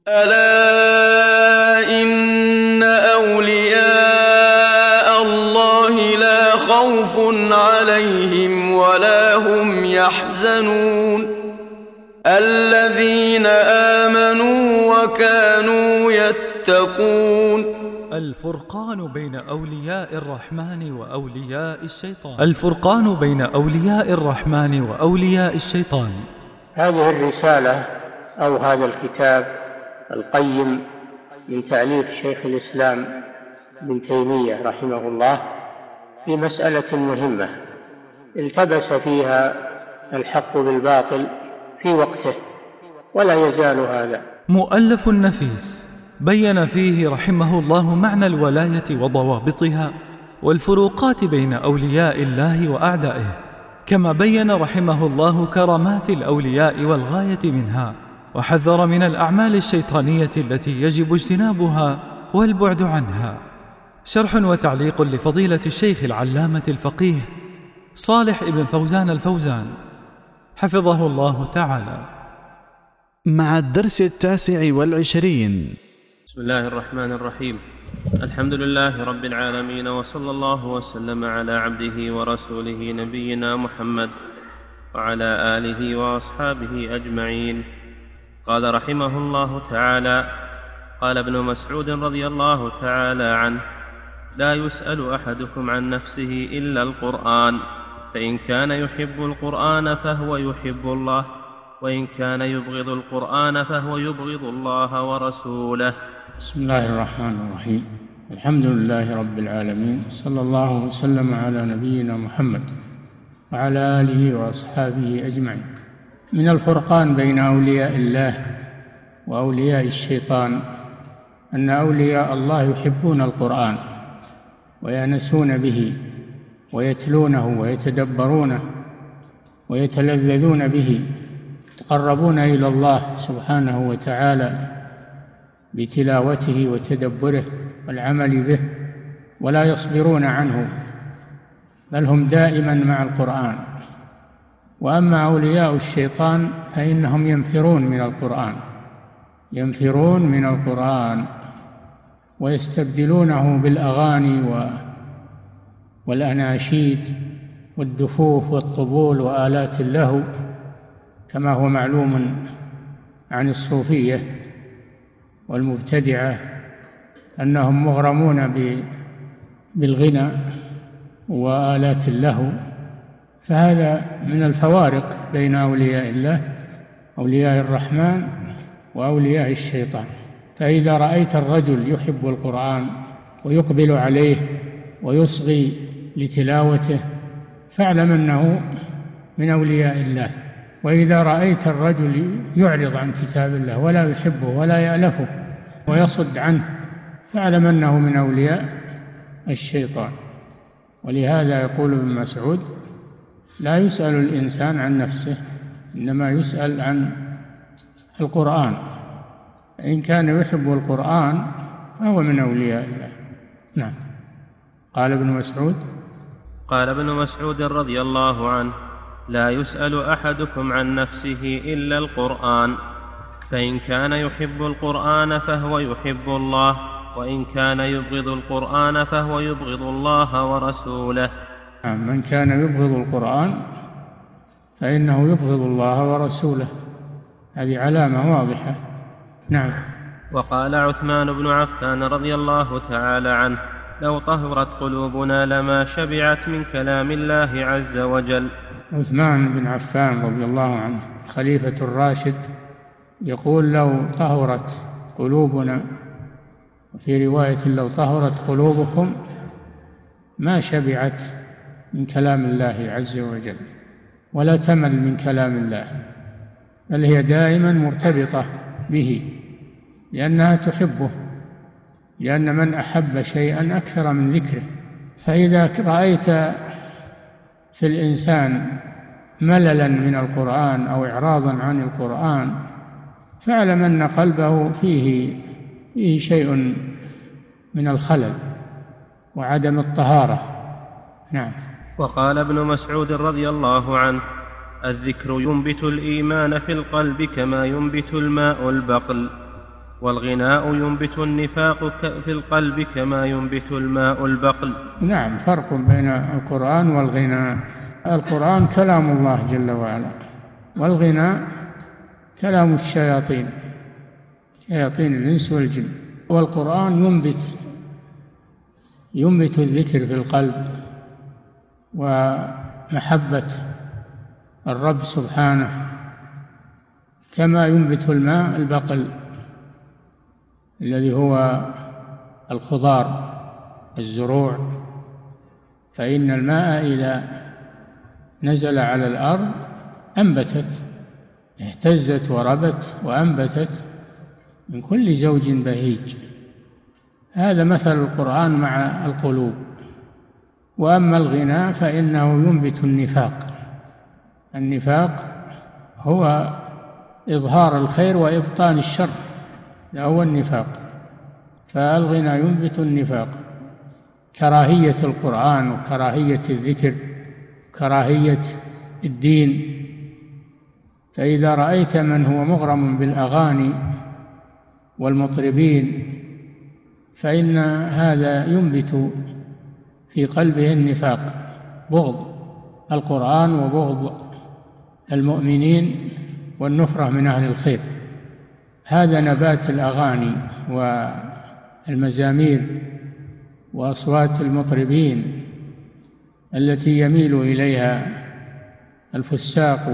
ألا إن أولياء الله لا خوف عليهم ولا هم يحزنون الذين آمنوا وكانوا يتقون. الفرقان بين أولياء الرحمن وأولياء الشيطان. الفرقان بين أولياء الرحمن وأولياء الشيطان. هذه الرسالة أو هذا الكتاب القيم من تأليف شيخ الإسلام ابن تيمية رحمه الله في مسألة مهمة التبس فيها الحق بالباطل في وقته ولا يزال هذا. مؤلف نفيس بين فيه رحمه الله معنى الولاية وضوابطها والفروقات بين أولياء الله وأعدائه، كما بين رحمه الله كرامات الأولياء والغاية منها، وحذر من الأعمال الشيطانية التي يجب اجتنابها والبعد عنها. شرح وتعليق لفضيلة الشيخ العلامة الفقيه صالح ابن فوزان الفوزان حفظه الله تعالى، مع الدرس 29. بسم الله الرحمن الرحيم. الحمد لله رب العالمين، وصلى الله وسلم على عبده ورسوله نبينا محمد وعلى آله وأصحابه أجمعين. قال رحمه الله تعالى: قال ابن مسعود رضي الله تعالى عنه: لا يسأل أحدكم عن نفسه إلا القرآن، فإن كان يحب القرآن فهو يحب الله، وإن كان يبغض القرآن فهو يبغض الله ورسوله. بسم الله الرحمن الرحيم. الحمد لله رب العالمين، صلى الله وسلم على نبينا محمد وعلى آله وأصحابه أجمعين. من الفرقان بين أولياء الله وأولياء الشيطان أن أولياء الله يحبون القرآن ويأنسون به ويتلونه ويتدبرونه ويتلذذون به، يتقربون إلى الله سبحانه وتعالى بتلاوته وتدبره والعمل به، ولا يصبرون عنه، بل هم دائما مع القرآن. وأما أولياء الشيطان فإنهم ينفرون من القرآن ويستبدلونه بالأغاني والأناشيد والدفوف والطبول وآلات اللهو، كما هو معلوم عن الصوفية والمبتدعة أنهم مغرمون بالغنى وآلات اللهو. فهذا من الفوارق بين أولياء الله، أولياء الرحمن وأولياء الشيطان. فإذا رأيت الرجل يحب القرآن ويقبل عليه ويصغي لتلاوته فاعلم أنه من أولياء الله. وإذا رأيت الرجل يعرض عن كتاب الله ولا يحبه ولا يألفه ويصد عنه فاعلم أنه من أولياء الشيطان. ولهذا يقول ابن مسعود: لا يسأل الإنسان عن نفسه، إنما يسأل عن القرآن، إن كان يحب القرآن فهو من أولياء الله. نعم. قال ابن مسعود رضي الله عنه: لا يسأل أحدكم عن نفسه إلا القرآن، فإن كان يحب القرآن فهو يحب الله، وإن كان يبغض القرآن فهو يبغض الله ورسوله. من كان يبغض القرآن فإنه يبغض الله ورسوله، هذه علامة واضحة. نعم. وقال عثمان بن عفان رضي الله تعالى عنه: لو طهرت قلوبنا لما شبعت من كلام الله عز وجل. عثمان بن عفان رضي الله عنه خليفة الراشد يقول: لو طهرت قلوبنا، في رواية: لو طهرت قلوبكم ما شبعت من كلام الله عز وجل ولا تمل من كلام الله، بل هي دائما مرتبطة به لأنها تحبه، لأن من أحب شيئا أكثر من ذكره. فإذا رأيت في الإنسان مللا من القرآن أو إعراضا عن القرآن فاعلم أن قلبه فيه شيء من الخلل وعدم الطهارة. نعم. وقال ابن مسعود رضي الله عنه: الذكر ينبت الإيمان في القلب كما ينبت الماء البقل. والغناء ينبت النفاق في القلب كما ينبت الماء البقل. نعم، فرق بين القرآن والغناء. القرآن كلام الله جل وعلا، والغناء كلام الشياطين، شياطين الإنس والجن. والقرآن ينبت الذكر في القلب ومحبة الرب سبحانه، كما ينبت الماء البقل الذي هو الخضار الزروع. فإن الماء إذا نزل على الأرض أنبتت، اهتزت وربت وأنبتت من كل زوج بهيج. هذا مثل القرآن مع القلوب. وأما الغناء فإنه ينبت النفاق. النفاق هو إظهار الخير وإبطان الشر، ده هو النفاق. فالغنى ينبت النفاق، كراهية القرآن وكراهية الذكر، كراهية الدين. فإذا رأيت من هو مغرم بالأغاني والمطربين فإن هذا ينبت في قلبه النفاق، بغض القرآن وبغض المؤمنين والنفرة من أهل الخير. هذا نبات الأغاني والمزامير وأصوات المطربين التي يميل إليها الفساق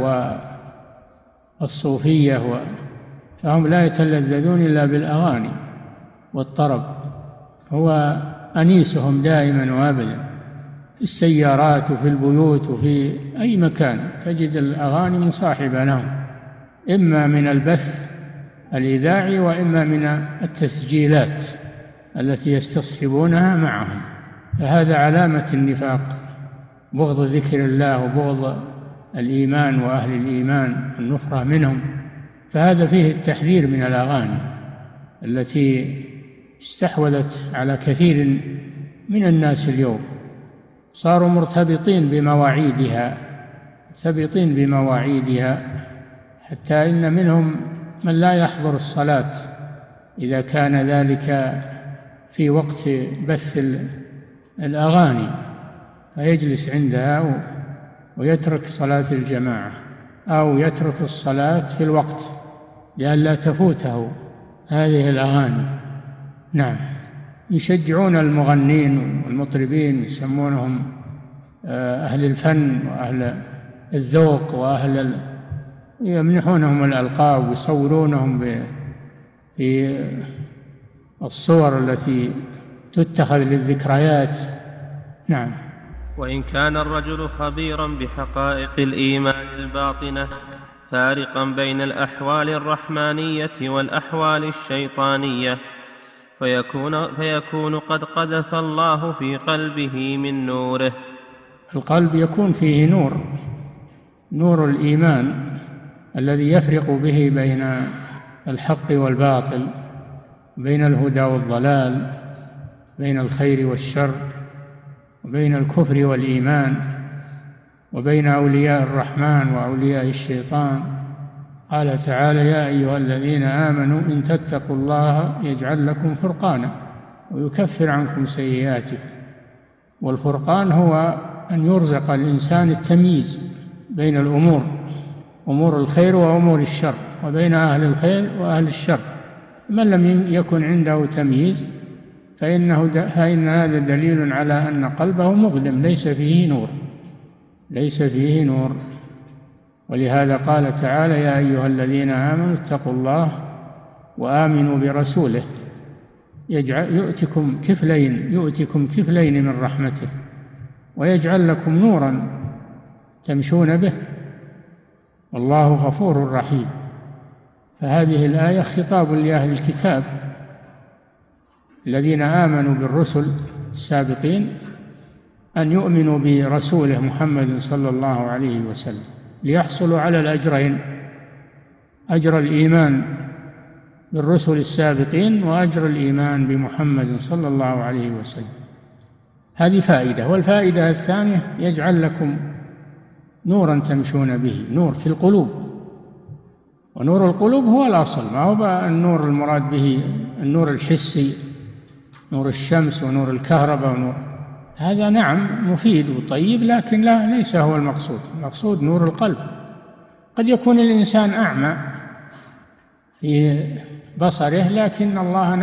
والصوفية، فهم لا يتلذذون إلا بالأغاني والطرب، هو أنيسهم دائما وأبدا. في السيارات وفي البيوت وفي أي مكان تجد الأغاني مصاحبة لهم، إما من البث الإذاعي وإما من التسجيلات التي يستصحبونها معهم. فهذا علامة النفاق، بغض ذكر الله وبغض الإيمان وأهل الإيمان، النفرة منهم. فهذا فيه التحذير من الأغاني التي استحوذت على كثير من الناس اليوم، صاروا مرتبطين بمواعيدها، حتى إن منهم من لا يحضر الصلاة إذا كان ذلك في وقت بث الأغاني، فيجلس عندها ويترك صلاة الجماعة أو يترك الصلاة في الوقت لئلا تفوته هذه الأغاني. نعم، يشجعون المغنين والمطربين، يسمونهم أهل الفن وأهل الذوق يمنحونهم الألقاب ويصورونهم بالصور التي تتخذ للذكريات. نعم. وإن كان الرجل خبيرا بحقائق الإيمان الباطنة فارقا بين الأحوال الرحمانية والأحوال الشيطانية، فيكون قد قذف الله في قلبه من نوره. القلب يكون فيه نور الإيمان الذي يفرق به بين الحق والباطل، بين الهدى والضلال، بين الخير والشر، وبين الكفر والإيمان، وبين أولياء الرحمن وأولياء الشيطان. قال تعالى: يا أيها الذين آمنوا إن تتقوا الله يجعل لكم فرقانا ويكفر عنكم سيئاتكم. والفرقان هو أن يرزق الإنسان التمييز بين الأمور، أمور الخير وأمور الشر، وبين أهل الخير وأهل الشر. من لم يكن عنده تمييز فإن هذا دليل على أن قلبه مظلم، ليس فيه نور. ولهذا قال تعالى: يا أيها الذين آمنوا اتقوا الله وآمنوا برسوله يؤتكم كفلين من رحمته ويجعل لكم نورا تمشون به والله غفور رحيم. فهذه الآية خطاب لأهل الكتاب الذين آمنوا بالرسل السابقين أن يؤمنوا برسوله محمد صلى الله عليه وسلم ليحصلوا على الأجرين: أجر الإيمان بالرسل السابقين وأجر الإيمان بمحمد صلى الله عليه وسلم. هذه فائدة. والفائدة الثانية: يجعل لكم نورا تمشون به، نور في القلوب، ونور القلوب هو الأصل، ما هو النور المراد به النور الحسي، نور الشمس ونور الكهرباء ونور هذا نعم مفيد وطيب، لكن ليس هو المقصود. المقصود نور القلب. قد يكون الإنسان أعمى في بصره، لكن الله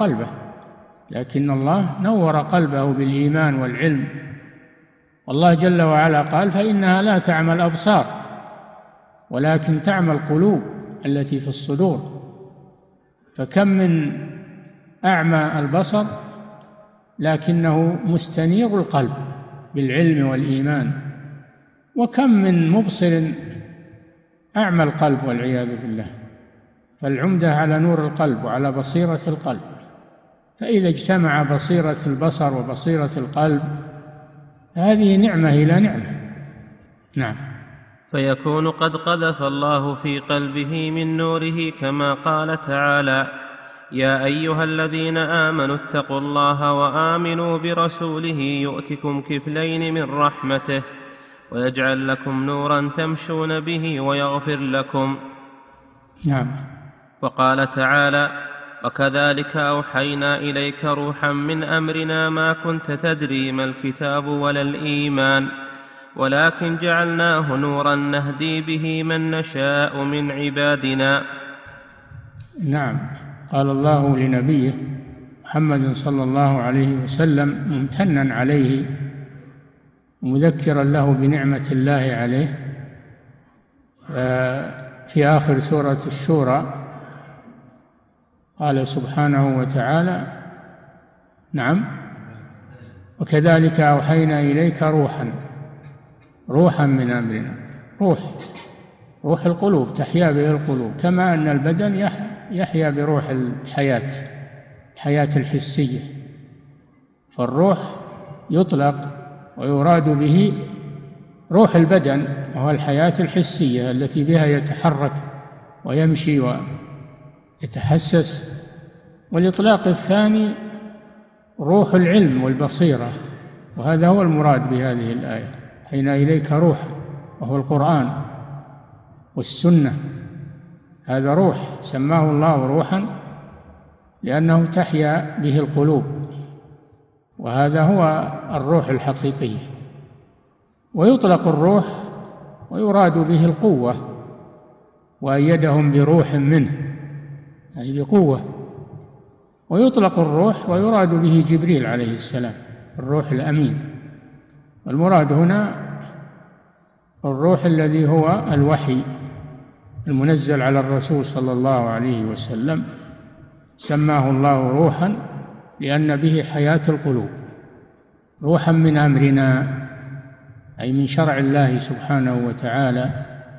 نور قلبه بالإيمان والعلم. والله جل وعلا قال: فإنها لا تعمى الأبصار ولكن تعمى القلوب التي في الصدور. فكم من أعمى البصر لكنه مستنير القلب بالعلم والإيمان، وكم من مبصر أعمى القلب والعياذ بالله. فالعمدة على نور القلب وعلى بصيرة القلب، فإذا اجتمع بصيرة البصر وبصيرة القلب هذه نعمة إلى نعمة. نعم. فيكون قد قذف الله في قلبه من نوره، كما قال تعالى: يا أيها الذين آمنوا اتقوا الله وآمنوا برسوله يؤتكم كفلين من رحمته ويجعل لكم نورا تمشون به ويغفر لكم. نعم. وقال تعالى: وكذلك أوحينا إليك روحا من أمرنا ما كنت تدري ما الكتاب ولا الإيمان ولكن جعلناه نورا نهدي به من نشاء من عبادنا. نعم. قال الله لنبيه محمد صلى الله عليه وسلم ممتنا عليه ومذكرا له بنعمة الله عليه في آخر سورة الشورى قال سبحانه وتعالى: نعم، وكذلك أوحينا إليك روحا من أمرنا. روح القلوب تحيا به القلوب، كما أن البدن يحيا بروح الحياة الحسية. فالروح يطلق ويراد به روح البدن، وهو الحياة الحسية التي بها يتحرك ويمشي ويتحسس. والإطلاق الثاني روح العلم والبصيرة، وهذا هو المراد بهذه الآية: أوحينا إليك روحا، وهو القرآن والسنة. هذا روح سماه الله روحا لأنه تحيا به القلوب، وهذا هو الروح الحقيقية. ويطلق الروح ويراد به القوة، وأيدهم بروح منه، أي بقوة. ويطلق الروح ويراد به جبريل عليه السلام، الروح الأمين. والمراد هنا الروح الذي هو الوحي المنزل على الرسول صلى الله عليه وسلم، سماه الله روحا لأن به حياة القلوب. روحا من أمرنا أي من شرع الله سبحانه وتعالى.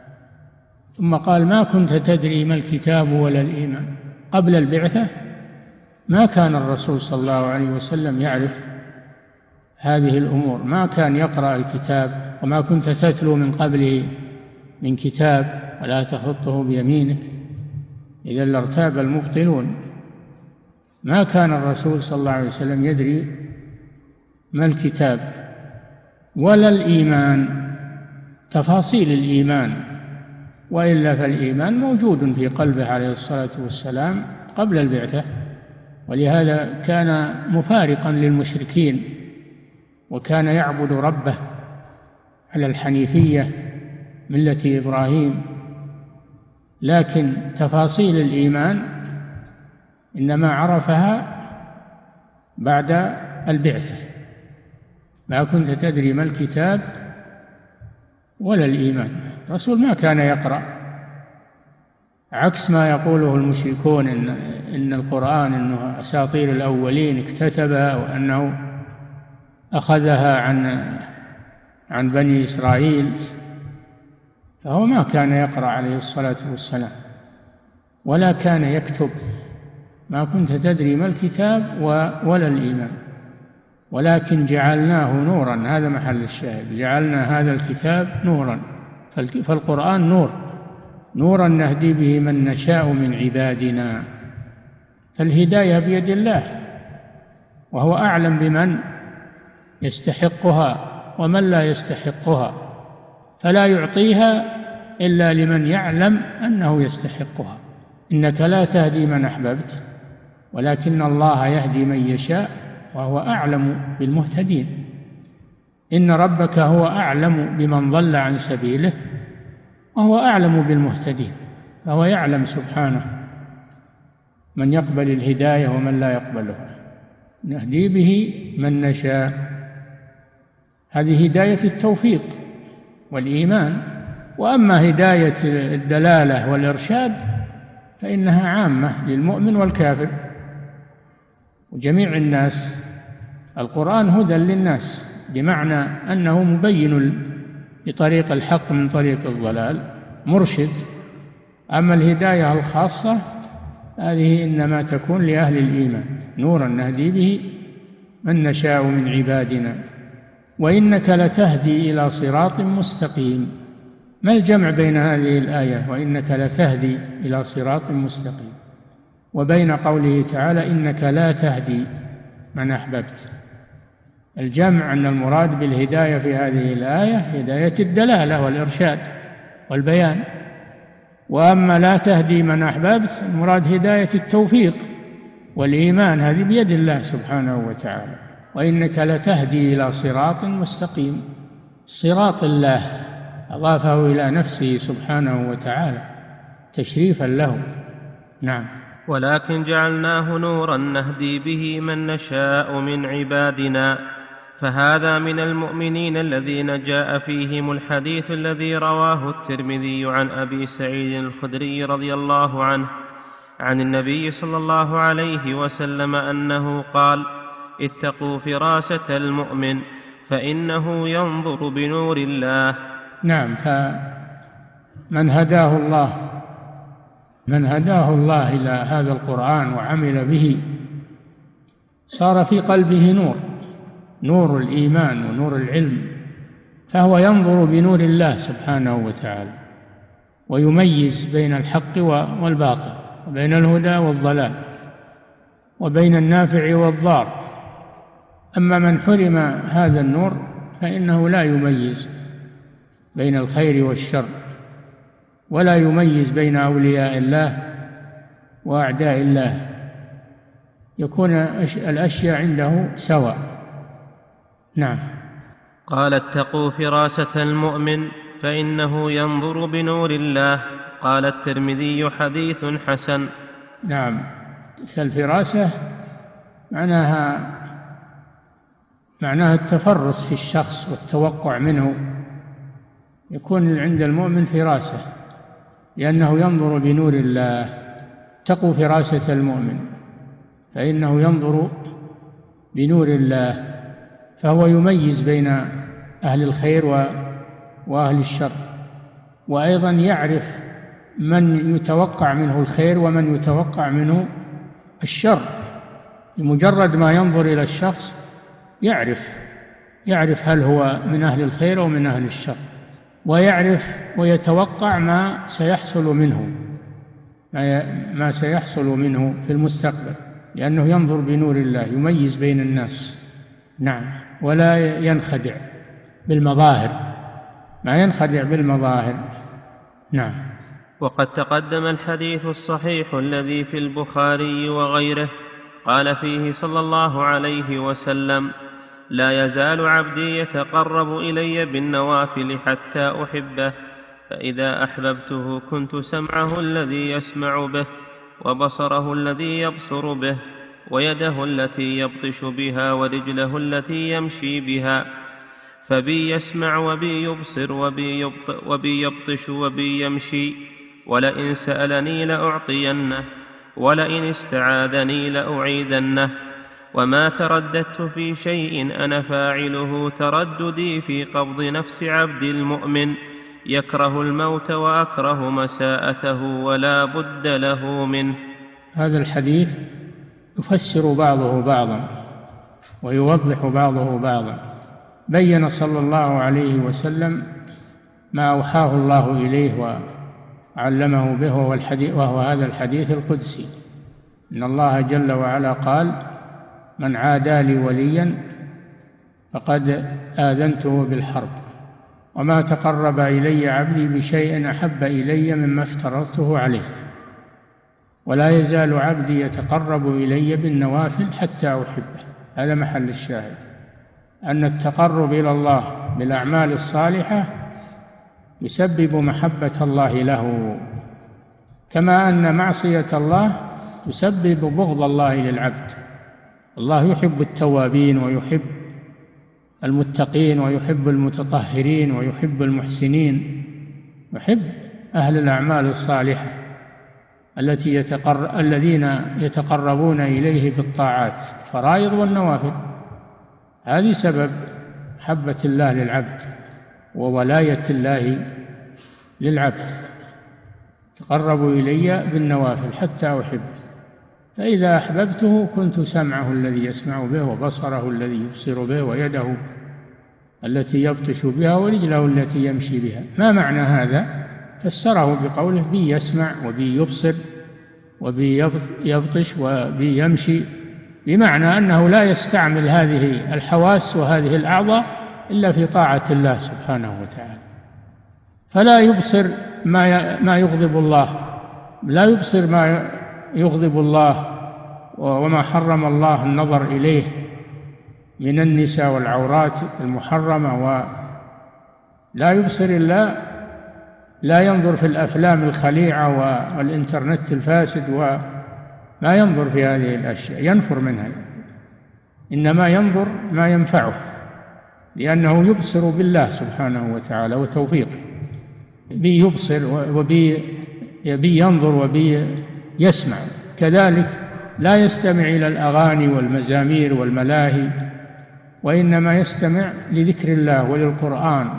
ثم قال: ما كنت تدري ما الكتاب ولا الإيمان. قبل البعثة ما كان الرسول صلى الله عليه وسلم يعرف هذه الأمور، ما كان يقرأ الكتاب، وما كنت تتلو من قبله من كتاب ولا تخطه بيمينك إذا لارتاب المبطلون. ما كان الرسول صلى الله عليه وسلم يدري ما الكتاب ولا الإيمان، تفاصيل الإيمان، وإلا فالإيمان موجود في قلبه عليه الصلاة والسلام قبل البعثة. ولهذا كان مفارقا للمشركين، وكان يعبد ربه على الحنيفية ملة إبراهيم. لكن تفاصيل الإيمان إنما عرفها بعد البعثة. ما كنت تدري ما الكتاب ولا الإيمان. الرسول ما كان يقرأ، عكس ما يقوله المشركون إن القرآن إنه أساطير الأولين اكتتبها، وأنه أخذها عن بني إسرائيل. فهو ما كان يقرأ عليه الصلاة والسلام ولا كان يكتب. ما كنت تدري ما الكتاب ولا الإيمان ولكن جعلناه نورا. هذا محل الشاهد: جعلنا هذا الكتاب نورا. فالقرآن نورا نهدي به من نشاء من عبادنا. فالهداية بيد الله، وهو أعلم بمن يستحقها ومن لا يستحقها، فلا يعطيها إلا لمن يعلم أنه يستحقها. إنك لا تهدي من أحببت ولكن الله يهدي من يشاء وهو أعلم بالمهتدين. إن ربك هو أعلم بمن ضل عن سبيله وهو أعلم بالمهتدين، فهو يعلم سبحانه من يقبل الهداية ومن لا يقبلها، نهدي به من نشاء. هذه هداية التوفيق والإيمان. وأما هداية الدلالة والإرشاد فإنها عامة للمؤمن والكافر وجميع الناس. القرآن هدى للناس بمعنى أنه مبين لطريق الحق من طريق الضلال، مرشد. أما الهداية الخاصة هذه إنما تكون لأهل الإيمان، نورا نهدي به من نشاء من عبادنا وإنك لتهدي إلى صراط مستقيم. ما الجمع بين هذه الآية وإنك لتهدي إلى صراط مستقيم وبين قوله تعالى إنك لا تهدي من أحببت؟ الجمع أن المراد بالهداية في هذه الآية هداية الدلالة والإرشاد والبيان، وأما لا تهدي من أحببت المراد هداية التوفيق والإيمان، هذه بيد الله سبحانه وتعالى. وإنك لتهدي إلى صراط مستقيم، صراط الله أضافه إلى نفسه سبحانه وتعالى تشريفا له. نعم. ولكن جعلناه نورا نهدي به من نشاء من عبادنا، فهذا من المؤمنين الذين جاء فيهم الحديث الذي رواه الترمذي عن أبي سعيد الخدري رضي الله عنه عن النبي صلى الله عليه وسلم أنه قال: اتقوا فراسة المؤمن فإنه ينظر بنور الله. نعم. فمن هداه الله إلى هذا القرآن وعمل به صار في قلبه نور الإيمان ونور العلم، فهو ينظر بنور الله سبحانه وتعالى ويميز بين الحق والباطل وبين الهدى والضلال وبين النافع والضار. أما من حرم هذا النور فإنه لا يميز بين الخير والشر ولا يميز بين أولياء الله وأعداء الله، يكون الأشياء عنده سواء. نعم. قال: اتقوا فراسة المؤمن فإنه ينظر بنور الله. قال الترمذي: حديث حسن. نعم. فالفراسة معناها التفرس في الشخص والتوقع منه، يكون عند المؤمن فراسة لأنه ينظر بنور الله. اتقوا فراسة المؤمن فإنه ينظر بنور الله، فهو يميز بين أهل الخير وأهل الشر، وأيضا يعرف من يتوقع منه الخير ومن يتوقع منه الشر. بمجرد ما ينظر إلى الشخص يعرف هل هو من أهل الخير أو من أهل الشر، ويعرف ويتوقع ما سيحصل منه في المستقبل، لأنه ينظر بنور الله يميز بين الناس. نعم. ولا ينخدع بالمظاهر، ما ينخدع بالمظاهر. نعم. وقد تقدم الحديث الصحيح الذي في البخاري وغيره قال فيه صلى الله عليه وسلم: لا يزال عبدي يتقرب إلي بالنوافل حتى أحبه، فإذا أحببته كنت سمعه الذي يسمع به، وبصره الذي يبصر به، ويده التي يبطش بها، ورجله التي يمشي بها. فبي يسمع وبي يبصر وبي يبطش وبي يمشي، ولئن سألني لأعطينه، ولئن استعاذني لأعيذنه. وما ترددت في شيء أنا فاعله ترددي في قبض نفس عبد المؤمن، يكره الموت وأكره مساءته ولا بد له منه. هذا الحديث يفسر بعضه بعضا ويوضح بعضه بعضا. بين صلى الله عليه وسلم ما أوحاه الله إليه وعلمه به، وهو هذا الحديث القدسي: إن الله جل وعلا قال: من عادى لي وليا فقد آذنته بالحرب. وما تقرب إلي عبدي بشيء أحب إلي مما افترضته عليه. ولا يزال عبدي يتقرب إلي بالنوافل حتى أحبه. هذا محل الشاهد، أن التقرب إلى الله بالأعمال الصالحة يسبب محبة الله له، كما أن معصية الله تسبب بغض الله للعبد. الله يحب التوابين ويحب المتقين ويحب المتطهرين ويحب المحسنين، يحب أهل الأعمال الصالحة الذين يتقربون إليه بالطاعات فرائض والنوافل. هذه سبب محبة الله للعبد وولاية الله للعبد. تقربوا إلي بالنوافل حتى أحبه، فإذا أحببته كنت سمعه الذي يسمع به وبصره الذي يبصر به ويده التي يبطش بها ورجله التي يمشي بها. ما معنى هذا؟ فسره بقوله بي يسمع وبي يبصر وبي يبطش وبي يمشي، بمعنى أنه لا يستعمل هذه الحواس وهذه الأعضاء إلا في طاعة الله سبحانه وتعالى. فلا يبصر ما يغضب الله، لا يبصر ما يغضب الله وما حرم الله النظر إليه من النساء والعورات المحرمة، ولا يبصر إلا لا ينظر في الأفلام الخليعة والإنترنت الفاسد وما ينظر في هذه الأشياء، ينفر منها، إنما ينظر ما ينفعه، لأنه يبصر بالله سبحانه وتعالى وتوفيقه. بي يبصر وبي ينظر وبي يسمع. كذلك لا يستمع إلى الأغاني والمزامير والملاهي، وإنما يستمع لذكر الله وللقرآن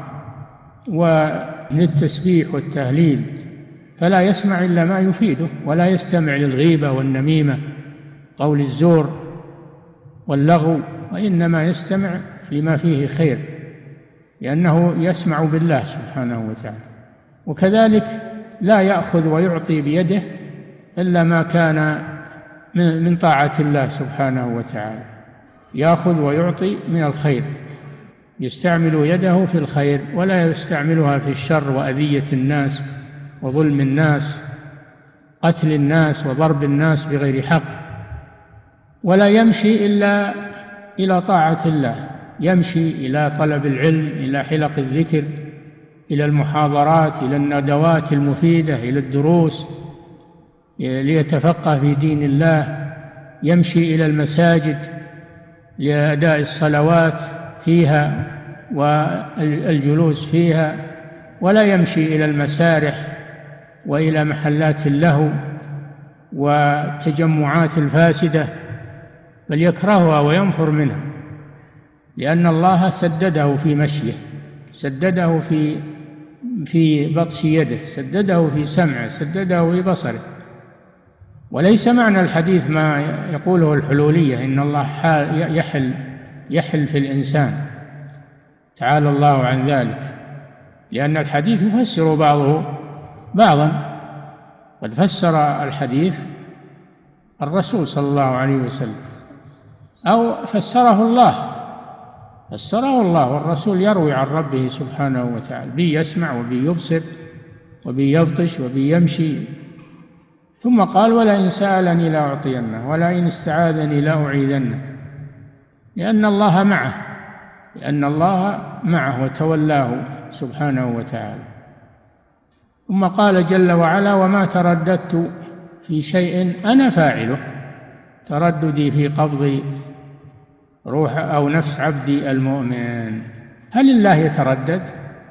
وللتسبيح والتهليل، فلا يسمع إلا ما يفيده، ولا يستمع للغيبة والنميمة قول الزور واللغو، وإنما يستمع لما فيه خير، لأنه يسمع بالله سبحانه وتعالى. وكذلك لا يأخذ ويعطي بيده إلا ما كان من طاعة الله سبحانه وتعالى، يأخذ ويعطي من الخير، يستعمل يده في الخير ولا يستعملها في الشر وأذية الناس وظلم الناس، قتل الناس وضرب الناس بغير حق. ولا يمشي إلا إلى طاعة الله، يمشي إلى طلب العلم، إلى حلق الذكر، إلى المحاضرات، إلى الندوات المفيدة، إلى الدروس ليتفقه في دين الله، يمشي إلى المساجد لأداء الصلوات فيها والجلوس فيها، ولا يمشي إلى المسارح وإلى محلات اللهو والتجمعات الفاسدة، بل يكرهها وينفر منها، لأن الله سدده في مشيه، سدده في بطش يده، سدده في سمعه، سدده في بصره. وليس معنى الحديث ما يقوله الحلولية إن الله يحل في الإنسان، تعالى الله عن ذلك، لأن الحديث يفسر بعضه بعضا. قد فسر الحديث الرسول صلى الله عليه وسلم، أو فسره الله والرسول يروي عن ربه سبحانه وتعالى، بي يسمع وبي يبصر وبي يبطش وبي يمشي. ثم قال ولئن سألني لأعطينه ولئن استعاذني لأعيذنه، لأن الله معه وتولاه سبحانه وتعالى. ثم قال جل وعلا وما ترددت في شيء أنا فاعله، ترددي في قبض روح أو نفس عبدي المؤمن. هل الله يتردد؟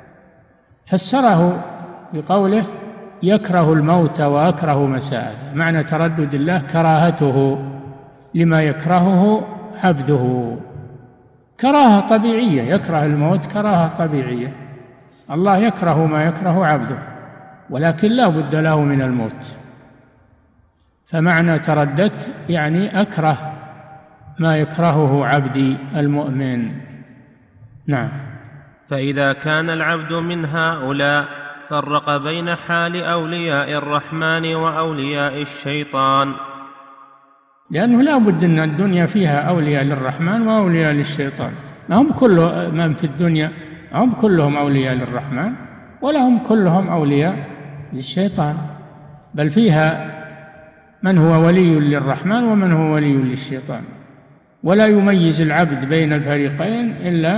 فسره بقوله يكره الموت وأكره مساءه. معنى تردد الله كراهته لما يكرهه عبده، كراهة طبيعية، يكره الموت كراهة طبيعية. الله يكره ما يكره عبده، ولكن لا بد له من الموت. فمعنى ترددت يعني أكره ما يكرهه عبدي المؤمن. نعم. فإذا كان العبد من هؤلاء فرق بين حال أولياء الرحمن وأولياء الشيطان، لأنه لا بد أن الدنيا فيها أولياء للرحمن وأولياء للشيطان، ما هم كل من في الدنيا هم كلهم أولياء للرحمن ولهم كلهم أولياء للشيطان، بل فيها من هو ولي للرحمن ومن هو ولي للشيطان، ولا يميز العبد بين الفريقين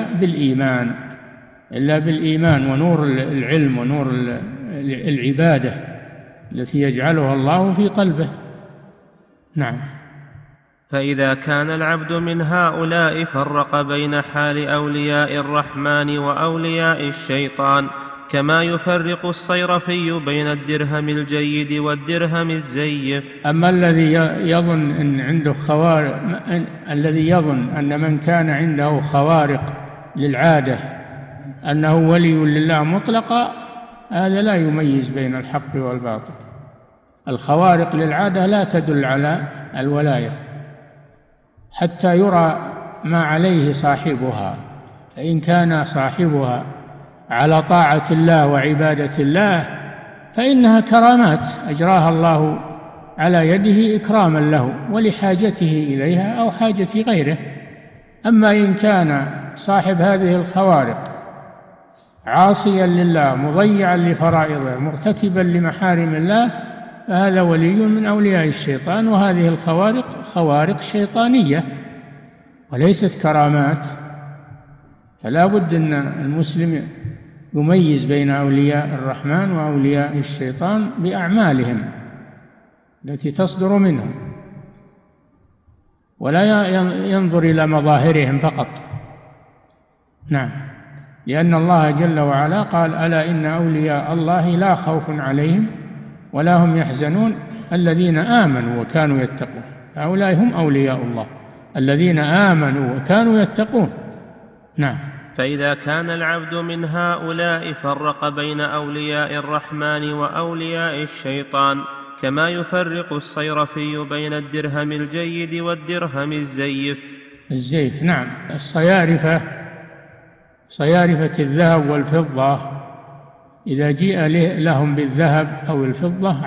إلا بالإيمان ونور العلم ونور العبادة التي يجعلها الله في قلبه. نعم. فإذا كان العبد من هؤلاء فرق بين حال أولياء الرحمن وأولياء الشيطان، كما يفرق الصيرفي بين الدرهم الجيد والدرهم الزيف. أما الذي يظن أن عنده خوارق، الذي يظن أن من كان عنده خوارق للعادة أنه ولي لله مطلقا، هذا لا يميز بين الحق والباطل. الخوارق للعادة لا تدل على الولاية حتى يرى ما عليه صاحبها، فإن كان صاحبها على طاعة الله وعبادة الله فإنها كرامات أجراها الله على يده إكراما له ولحاجته إليها أو حاجة غيره. أما إن كان صاحب هذه الخوارق عاصيا لله مضيعا لفرائضه مرتكبا لمحارم الله، فهذا ولي من أولياء الشيطان، وهذه الخوارق خوارق شيطانية وليست كرامات. فلا بد أن المسلم يميز بين أولياء الرحمن وأولياء الشيطان بأعمالهم التي تصدر منهم، ولا ينظر إلى مظاهرهم فقط. نعم، لأن الله جل وعلا قال: ألا إن أولياء الله لا خوف عليهم ولا هم يحزنون الذين آمنوا وكانوا يتقون. هؤلاء هم أولياء الله، الذين آمنوا وكانوا يتقون. نعم. فإذا كان العبد من هؤلاء فرق بين أولياء الرحمن وأولياء الشيطان، كما يفرق الصيرفي بين الدرهم الجيد والدرهم الزيف. نعم. صيارفة الذهب والفضة إذا جيء لهم بالذهب أو الفضة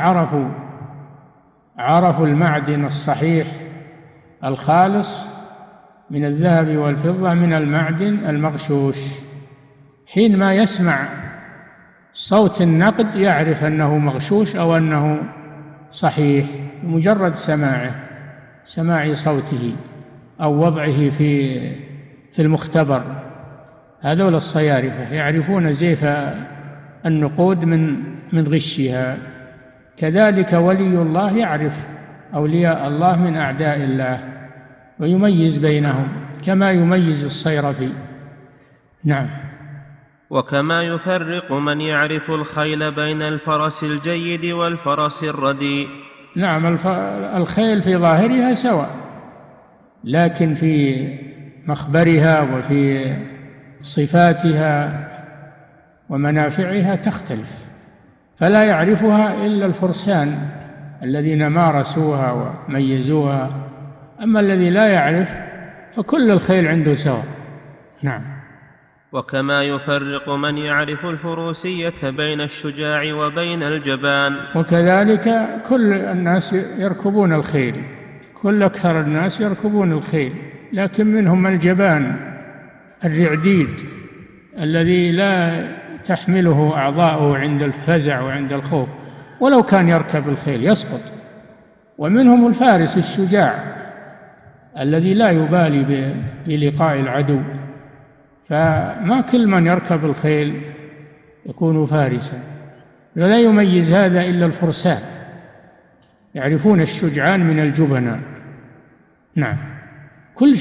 عرفوا المعدن الصحيح الخالص من الذهب والفضة من المعدن المغشوش. حينما يسمع صوت النقد يعرف أنه مغشوش أو أنه صحيح بمجرد سماع صوته أو وضعه في المختبر. هذول الصيارفة يعرفون زيف النقود من غشها. كذلك ولي الله يعرف أولياء الله من أعداء الله ويميز بينهم كما يميز الصيرفي. نعم. وكما يفرق من يعرف الخيل بين الفرس الجيد والفرس الرديء. نعم. الخيل في ظاهرها سواء، لكن في مخبرها وفي صفاتها ومنافعها تختلف، فلا يعرفها إلا الفرسان الذين مارسوها وميزوها. أما الذي لا يعرف فكل الخيل عنده سواء. نعم. وكما يفرق من يعرف الفروسية بين الشجاع وبين الجبان. وكذلك كل الناس يركبون الخيل، أكثر الناس يركبون الخيل، لكن منهم الجبان الرعديد الذي لا تحمله أعضاؤه عند الفزع وعند الخوف، ولو كان يركب الخيل يسقط. ومنهم الفارس الشجاع الذي لا يبالي بلقاء العدو. فما كل من يركب الخيل يكون فارسا، ولا يميز هذا إلا الفرسان، يعرفون الشجعان من الجبناء. نعم. كل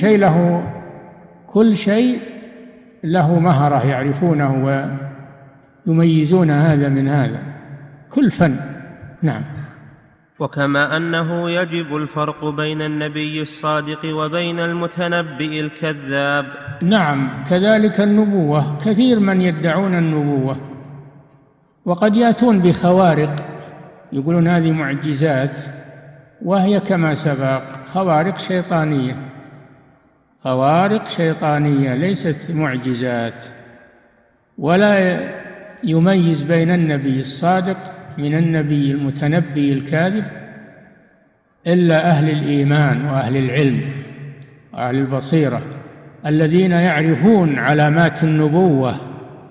شيء له مهرة يعرفونه ويميزون هذا من هذا، كل فن. نعم. وكما أنه يجب الفرق بين النبي الصادق وبين المتنبئ الكذاب. نعم. كذلك النبوة، كثير من يدعون النبوة وقد يأتون بخوارق يقولون هذه معجزات، وهي كما سبق خوارق شيطانية ليست معجزات. ولا يميز بين النبي الصادق من النبي المتنبي الكاذب إلا أهل الإيمان وأهل العلم وأهل البصيرة الذين يعرفون علامات النبوة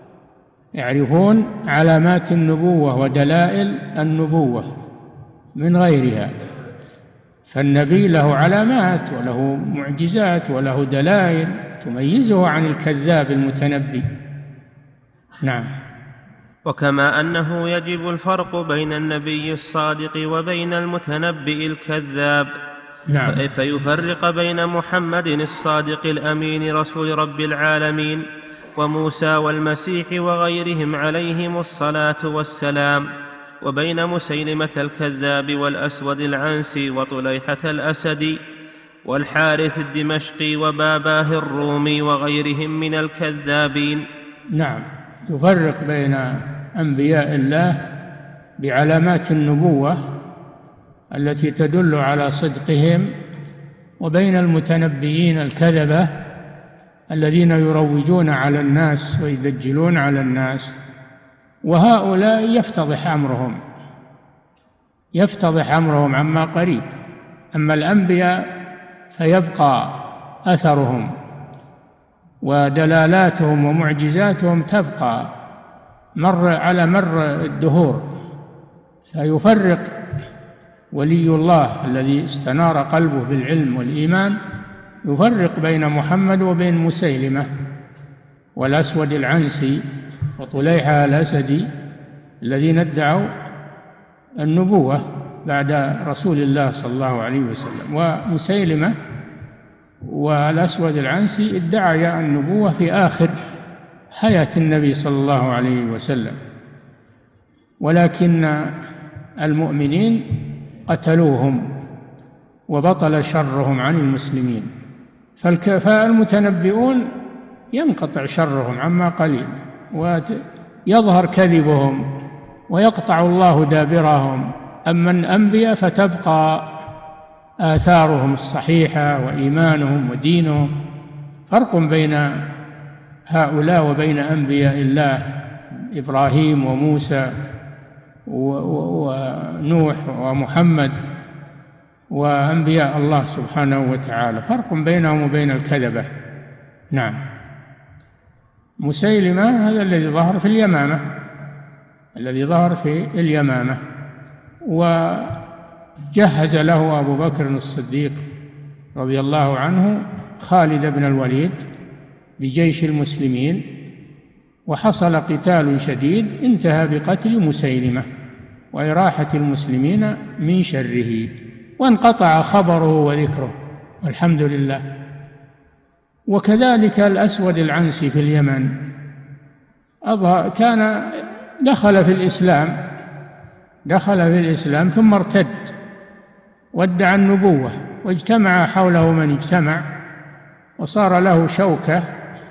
يعرفون علامات النبوة ودلائل النبوة من غيرها. فالنبي له علامات وله معجزات وله دلائل تميزه عن الكذاب المتنبي. نعم. وكما أنه يجب الفرق بين النبي الصادق وبين المتنبئ الكذاب، نعم. فيفرق بين محمد الصادق الأمين رسول رب العالمين وموسى والمسيح وغيرهم عليهم الصلاة والسلام، وبين مسيلمة الكذاب والأسود العنسي وطليحة الأسدي والحارث الدمشقي وباباه الرومي وغيرهم من الكذابين. نعم، يفرق بين أنبياء الله بعلامات النبوة التي تدل على صدقهم وبين المتنبئين الكذبة الذين يروجون على الناس ويدجلون على الناس، وهؤلاء يفتضح أمرهم عما قريب. أما الأنبياء فيبقى أثرهم ودلالاتهم ومعجزاتهم تبقى على مر الدهور. فيفرق ولي الله الذي استنار قلبه بالعلم والإيمان، يفرق بين محمد وبين مسيلمة والأسود العنسي وطليحة الأسدي الذين ادعوا النبوة بعد رسول الله صلى الله عليه وسلم. ومسيلمة والأسود العنسي ادعيا النبوة في آخر حياة النبي صلى الله عليه وسلم، ولكن المؤمنين قتلوهم وبطل شرهم عن المسلمين. فالمتنبئون ينقطع شرهم عما قليل ويظهر كذبهم ويقطع الله دابرهم. أما الأنبياء فتبقى آثارهم الصحيحة وإيمانهم ودينهم. فرق بين هؤلاء وبين أنبياء الله إبراهيم وموسى ونوح ومحمد وأنبياء الله سبحانه وتعالى، فرق بينهم وبين الكذبة. نعم. مسيلمة هذا الذي ظهر في اليمامة، وجهز له أبو بكر الصديق رضي الله عنه خالد بن الوليد بجيش المسلمين، وحصل قتال شديد انتهى بقتل مسيلمة وإراحة المسلمين من شره، وانقطع خبره وذكره والحمد لله. وكذلك الأسود العنسي في اليمن كان دخل في الإسلام ثم ارتد وادعى النبوة، واجتمع حوله من اجتمع وصار له شوكة.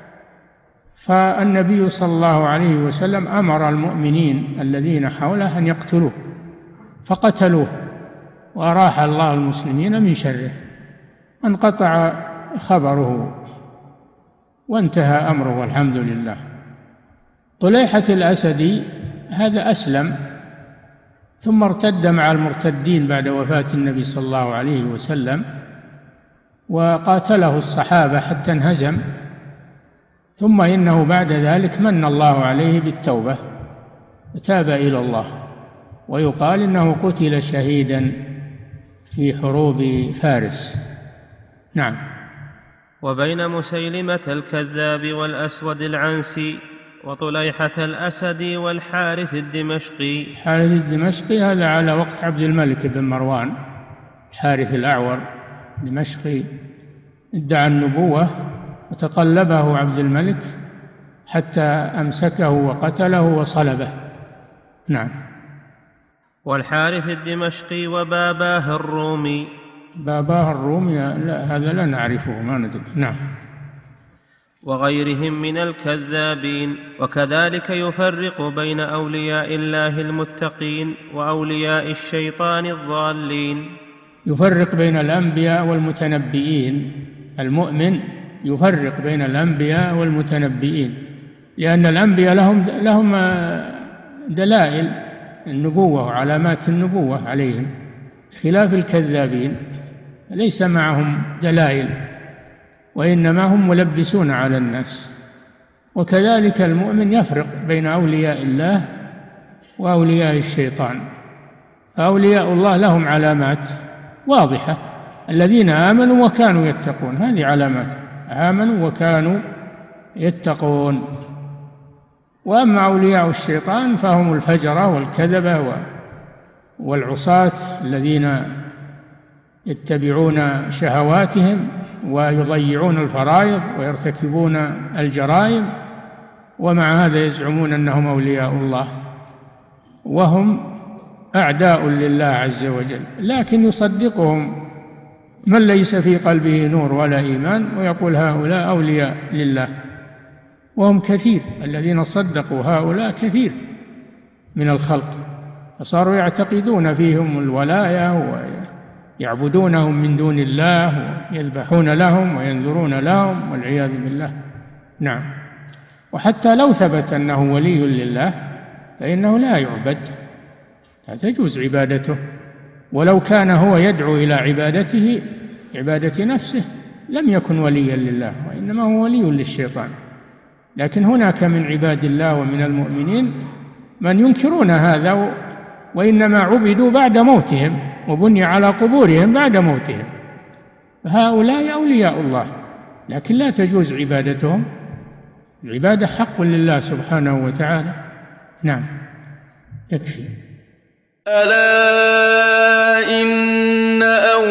فالنبي صلى الله عليه وسلم أمر المؤمنين الذين حوله أن يقتلوه، فقتلوه وأراح الله المسلمين من شره، انقطع خبره وانتهى أمره والحمد لله. طليحة الأسدي هذا أسلم ثم ارتد مع المرتدين بعد وفاة النبي صلى الله عليه وسلم، وقاتله الصحابة حتى انهزم، ثم إنه بعد ذلك من الله عليه بالتوبة وتاب إلى الله، ويقال إنه قتل شهيدا في حروب فارس. نعم. وبين مسيلمة الكذاب والأسود العنسي وطليحة الأسد والحارث الدمشقي. الحارث الدمشقي هذا على وقت عبد الملك بن مروان، الحارث الأعور دمشقي ادعى النبوة وتقلبه عبد الملك حتى أمسكه وقتله وصلبه. نعم. والحارث الدمشقي وباباه الرومي. باباه الرومي لا، هذا لا نعرفه، ما ندري. نعم. وغيرهم من الكذابين. وكذلك يفرق بين أولياء الله المتقين وأولياء الشيطان الضالين. يفرق بين الأنبياء والمتنبئين. المؤمن يفرق بين الأنبياء والمتنبئين، لأن الأنبياء لهم دلائل النبوة وعلامات النبوة عليهم، خلاف الكذابين ليس معهم دلائل، وإنما هم ملبسون على الناس. وكذلك المؤمن يفرق بين أولياء الله وأولياء الشيطان. أولياء الله لهم علامات واضحة: الذين آمنوا وكانوا يتقون، هذه علامات، آمنوا وكانوا يتقون. وأما أولياء الشيطان فهم الفجرة والكذبة والعصاة الذين يتبعون شهواتهم ويضيعون الفرائض ويرتكبون الجرائم، ومع هذا يزعمون أنهم أولياء الله وهم أعداء لله عز وجل. لكن يصدقهم من ليس في قلبه نور ولا إيمان ويقول هؤلاء أولياء لله، وهم كثير، الذين صدقوا هؤلاء كثير من الخلق، فصاروا يعتقدون فيهم الولاية ويعبدونهم من دون الله ويذبحون لهم وينذرون لهم والعياذ بالله. نعم. وحتى لو ثبت أنه ولي لله فإنه لا يعبد، لا تجوز عبادته، ولو كان هو يدعو إلى عبادة نفسه لم يكن وليا لله، وإنما هو ولي للشيطان. لكن هناك من عباد الله ومن المؤمنين من ينكرون هذا، وإنما عبدوا بعد موتهم وبني على قبورهم بعد موتهم، فهؤلاء أولياء الله لكن لا تجوز عبادتهم. العبادة حق لله سبحانه وتعالى. نعم، يكفي. ألا إن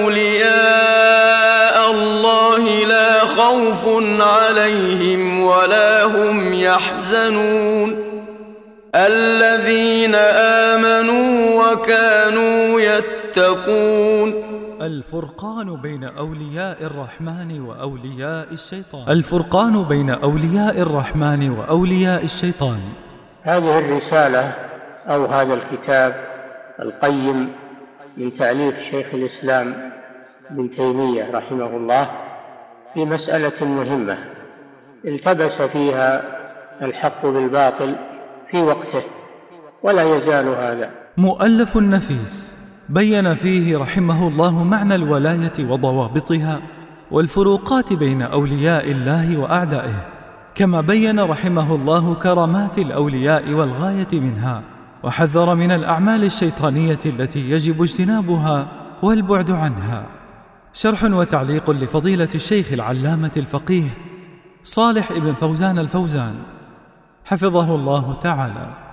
أولياء الله لا خوف عليهم ولا هم يحزنون الذين آمنوا وكانوا يتقون. الفرقان بين أولياء الرحمن وأولياء الشيطان. الفرقان بين أولياء الرحمن وأولياء الشيطان. هذه الرسالة أو هذا الكتاب القيم من تأليف شيخ الإسلام ابن تيمية رحمه الله في مسألة مهمة التبس فيها الحق بالباطل في وقته، ولا يزال هذا. مؤلف نفيس بين فيه رحمه الله معنى الولاية وضوابطها والفروقات بين أولياء الله وأعدائه، كما بين رحمه الله كرامات الأولياء والغاية منها، وحذر من الأعمال الشيطانية التي يجب اجتنابها والبعد عنها. شرح وتعليق لفضيلة الشيخ العلامة الفقيه صالح ابن فوزان الفوزان حفظه الله تعالى.